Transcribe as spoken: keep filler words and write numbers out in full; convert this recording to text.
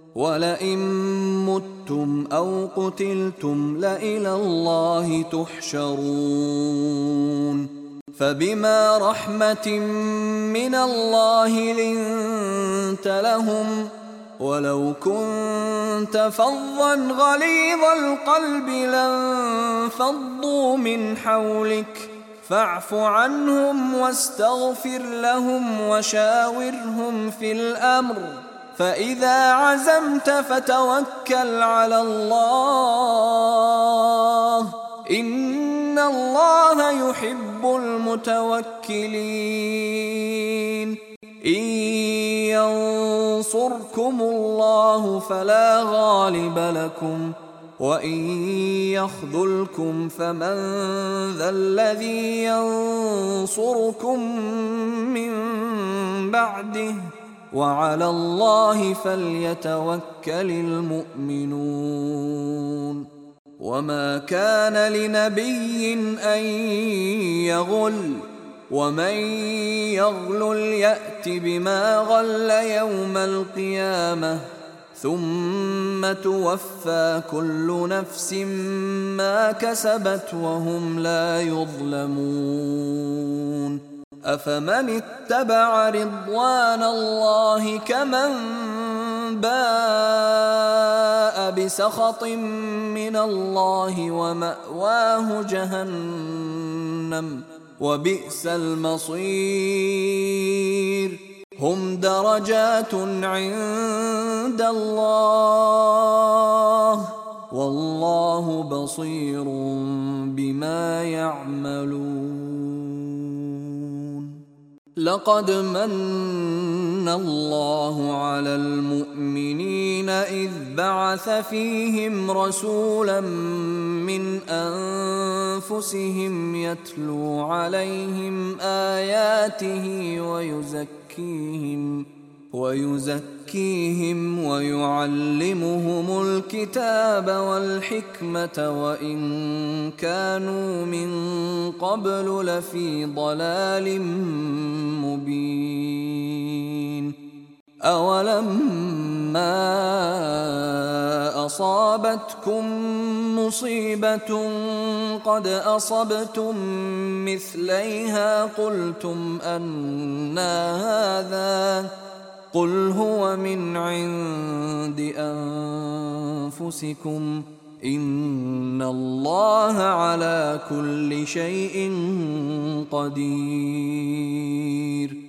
ولئن متم أو قتلتم لإلى الله تحشرون فبما رحمة من الله لنت لهم ولو كنت فظا غليظ القلب لانفضوا من حولك فاعف عنهم واستغفر لهم وشاورهم في الأمر فإذا عزمت فتوكل على الله إن الله يحب المتوكلين إن ينصركم الله فلا غالب لكم وإن يخذلكم فمن ذا الذي ينصركم من بعده وعلى الله فليتوكل المؤمنون وما كان لنبي أن يغل ومن يغلل يأت بما غل يوم القيامة ثم توفى كل نفس ما كسبت وهم لا يظلمون أفمن اتبع رضوان الله كمن باء بسخط من الله ومأواه جهنم وبئس المصير هم درجات عند الله والله بصير بما يعملون لقد من الله على المؤمنين إذ بعث فيهم رسولا من أنفسهم يتلو عليهم آياته ويزكيهم ويزكيهم ويعلمهم الكتاب والحكمة وإن كانوا من قبل لفي ضلال مبين أولما أصابتكم مصيبة قد أصبتم مثليها قلتم أنى هذا قل هو من عند أنفسكم إن الله على كل شيء قدير